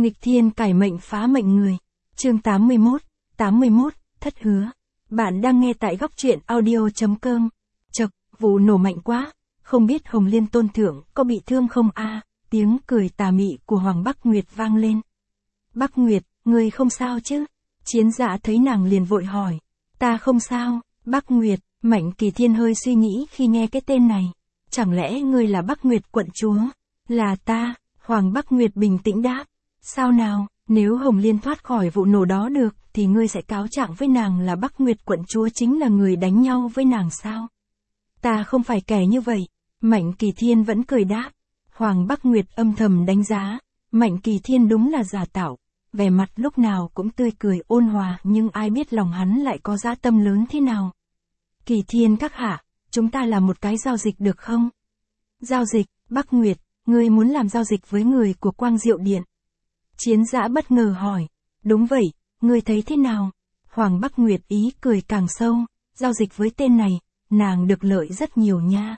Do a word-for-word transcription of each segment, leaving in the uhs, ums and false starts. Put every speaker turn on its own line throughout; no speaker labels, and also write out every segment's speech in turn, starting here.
Nghịch thiên cải mệnh phá mệnh người. Chương tám mươi mốt, tám mươi mốt, thất hứa. Bạn đang nghe tại góc truyện audio.com. Chậc, vụ nổ mạnh quá, không biết Hồng Liên tôn thượng có bị thương không a? Tiếng cười tà mị của Hoàng Bắc Nguyệt vang lên. Bắc Nguyệt, ngươi không sao chứ? Chiến Dã thấy nàng liền vội hỏi. Ta không sao, Bắc Nguyệt. Mạnh Kỳ Thiên hơi suy nghĩ khi nghe cái tên này. Chẳng lẽ ngươi là Bắc Nguyệt quận chúa? Là ta, Hoàng Bắc Nguyệt bình tĩnh đáp. Sao nào, nếu Hồng Liên thoát khỏi vụ nổ đó được, thì ngươi sẽ cáo trạng với nàng là Bắc Nguyệt quận chúa chính là người đánh nhau với nàng sao? Ta không phải kẻ như vậy. Mạnh Kỳ Thiên vẫn cười đáp. Hoàng Bắc Nguyệt âm thầm đánh giá. Mạnh Kỳ Thiên đúng là giả tạo. Vẻ mặt lúc nào cũng tươi cười ôn hòa, nhưng ai biết lòng hắn lại có dã tâm lớn thế nào. Kỳ Thiên các hạ, chúng ta làm một cái giao dịch được không? Giao dịch, Bắc Nguyệt, ngươi muốn làm giao dịch với người của Quang Diệu Điện. Chiến Dã bất ngờ hỏi. Đúng vậy, ngươi thấy thế nào? Hoàng Bắc Nguyệt ý cười càng sâu. Giao dịch với tên này, nàng được lợi rất nhiều nha.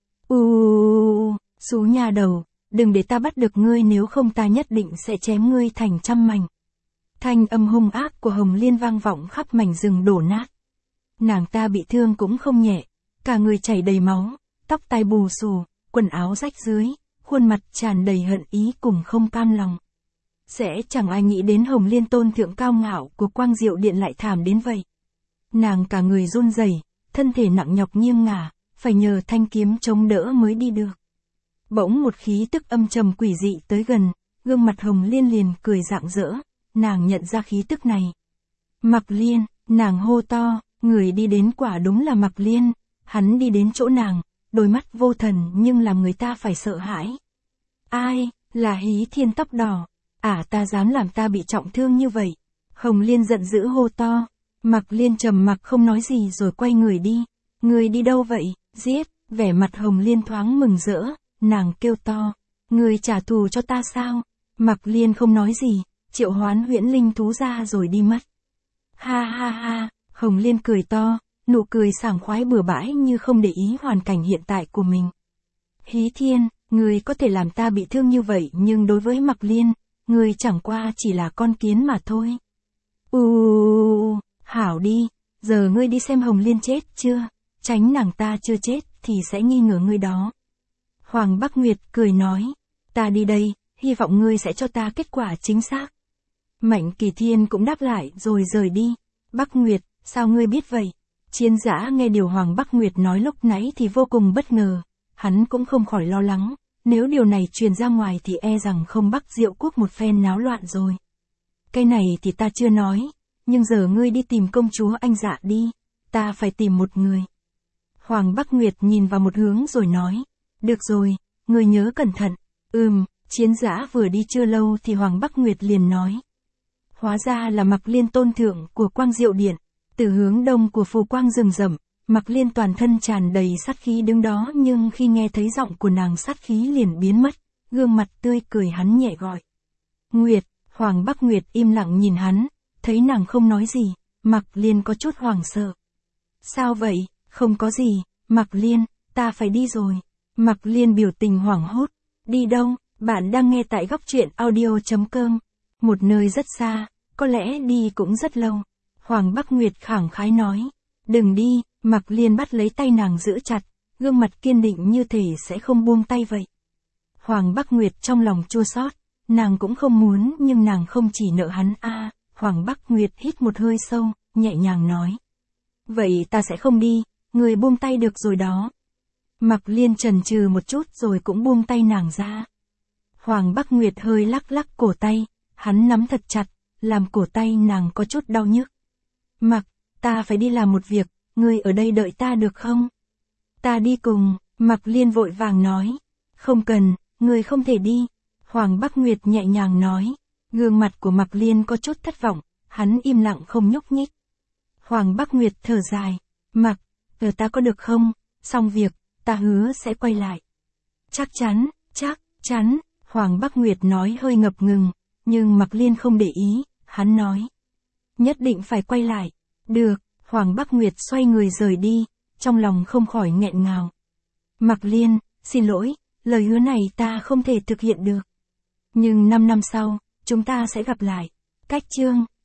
Uuuu, xú nhà đầu, đừng để ta bắt được ngươi, nếu không ta nhất định sẽ chém ngươi thành trăm mảnh. Thanh âm hung ác của Hồng Liên vang vọng khắp mảnh rừng đổ nát. Nàng ta bị thương cũng không nhẹ, cả người chảy đầy máu, tóc tai bù xù, quần áo rách rưới, khuôn mặt tràn đầy hận ý cùng không cam lòng. Sẽ chẳng ai nghĩ đến Hồng Liên tôn thượng cao ngạo của Quang Diệu Điện lại thảm đến vậy. Nàng cả người run rẩy, thân thể nặng nhọc nghiêng ngả, phải nhờ thanh kiếm chống đỡ mới đi được. Bỗng một khí tức âm trầm quỷ dị tới gần, gương mặt Hồng Liên liền cười rạng rỡ, nàng nhận ra khí tức này. Mặc Liên, nàng hô to, người đi đến quả đúng là Mặc Liên, hắn đi đến chỗ nàng, đôi mắt vô thần nhưng làm người ta phải sợ hãi. Ai, là Hí Thiên tóc đỏ, à ta dám làm ta bị trọng thương như vậy. Hồng Liên giận dữ hô to, Mặc Liên trầm mặc không nói gì rồi quay người đi. Người đi đâu vậy? Giết, vẻ mặt Hồng Liên thoáng mừng rỡ, nàng kêu to, người trả thù cho ta sao? Mặc Liên không nói gì, triệu hoán huyễn linh thú ra rồi đi mất. Ha ha ha, Hồng Liên cười to, nụ cười sảng khoái bừa bãi như không để ý hoàn cảnh hiện tại của mình. Hí Thiên, người có thể làm ta bị thương như vậy nhưng đối với Mặc Liên, người chẳng qua chỉ là con kiến mà thôi. Uuuu, hảo đi, giờ ngươi đi xem Hồng Liên chết chưa, tránh nàng ta chưa chết thì sẽ nghi ngờ ngươi đó. Hoàng Bắc Nguyệt cười nói, ta đi đây, hy vọng ngươi sẽ cho ta kết quả chính xác. Mạnh Kỳ Thiên cũng đáp lại rồi rời đi. Bắc Nguyệt, sao ngươi biết vậy? Chiến Dã nghe điều Hoàng Bắc Nguyệt nói lúc nãy thì vô cùng bất ngờ, hắn cũng không khỏi lo lắng, nếu điều này truyền ra ngoài thì e rằng không Bắc Diệu Quốc một phen náo loạn rồi. Cái này thì ta chưa nói, nhưng giờ ngươi đi tìm công chúa Anh Dạ đi, ta phải tìm một người. Hoàng Bắc Nguyệt nhìn vào một hướng rồi nói, được rồi, ngươi nhớ cẩn thận. Ừm, Chiến Dã vừa đi chưa lâu thì Hoàng Bắc Nguyệt liền nói. Hóa ra là Mặc Liên tôn thượng của Quang Diệu Điện. Từ hướng đông của phù quang rừng rậm, Mặc Liên toàn thân tràn đầy sát khí đứng đó, nhưng khi nghe thấy giọng của nàng sát khí liền biến mất, gương mặt tươi cười hắn nhẹ gọi. Nguyệt, Hoàng Bắc Nguyệt im lặng nhìn hắn, thấy nàng không nói gì, Mặc Liên có chút hoảng sợ. Sao vậy, không có gì, Mặc Liên, ta phải đi rồi. Mặc Liên biểu tình hoảng hốt. Đi đâu? Bạn đang nghe tại góc truyện audio.com. Một nơi rất xa, có lẽ đi cũng rất lâu. Hoàng Bắc Nguyệt khẳng khái nói. Đừng đi, Mặc Liên bắt lấy tay nàng giữ chặt, gương mặt kiên định như thể sẽ không buông tay vậy. Hoàng Bắc Nguyệt trong lòng chua xót, nàng cũng không muốn nhưng nàng không chỉ nợ hắn a. À, Hoàng Bắc Nguyệt hít một hơi sâu, nhẹ nhàng nói. Vậy ta sẽ không đi, người buông tay được rồi đó. Mặc Liên chần chừ một chút rồi cũng buông tay nàng ra. Hoàng Bắc Nguyệt hơi lắc lắc cổ tay, hắn nắm thật chặt, làm cổ tay nàng có chút đau nhức. Mặc, ta phải đi làm một việc, ngươi ở đây đợi ta được không? Ta đi cùng, Mặc Liên vội vàng nói. Không cần, ngươi không thể đi. Hoàng Bắc Nguyệt nhẹ nhàng nói. Gương mặt của Mặc Liên có chút thất vọng, hắn im lặng không nhúc nhích. Hoàng Bắc Nguyệt thở dài. Mặc, ở ta có được không? Xong việc, ta hứa sẽ quay lại. Chắc chắn, chắc chắn, Hoàng Bắc Nguyệt nói hơi ngập ngừng, nhưng Mặc Liên không để ý, hắn nói. Nhất định phải quay lại. Được, Hoàng Bắc Nguyệt xoay người rời đi, trong lòng không khỏi nghẹn ngào. Mặc Liên, xin lỗi, lời hứa này ta không thể thực hiện được. Nhưng năm năm sau, Chúng ta sẽ gặp lại. Cách chương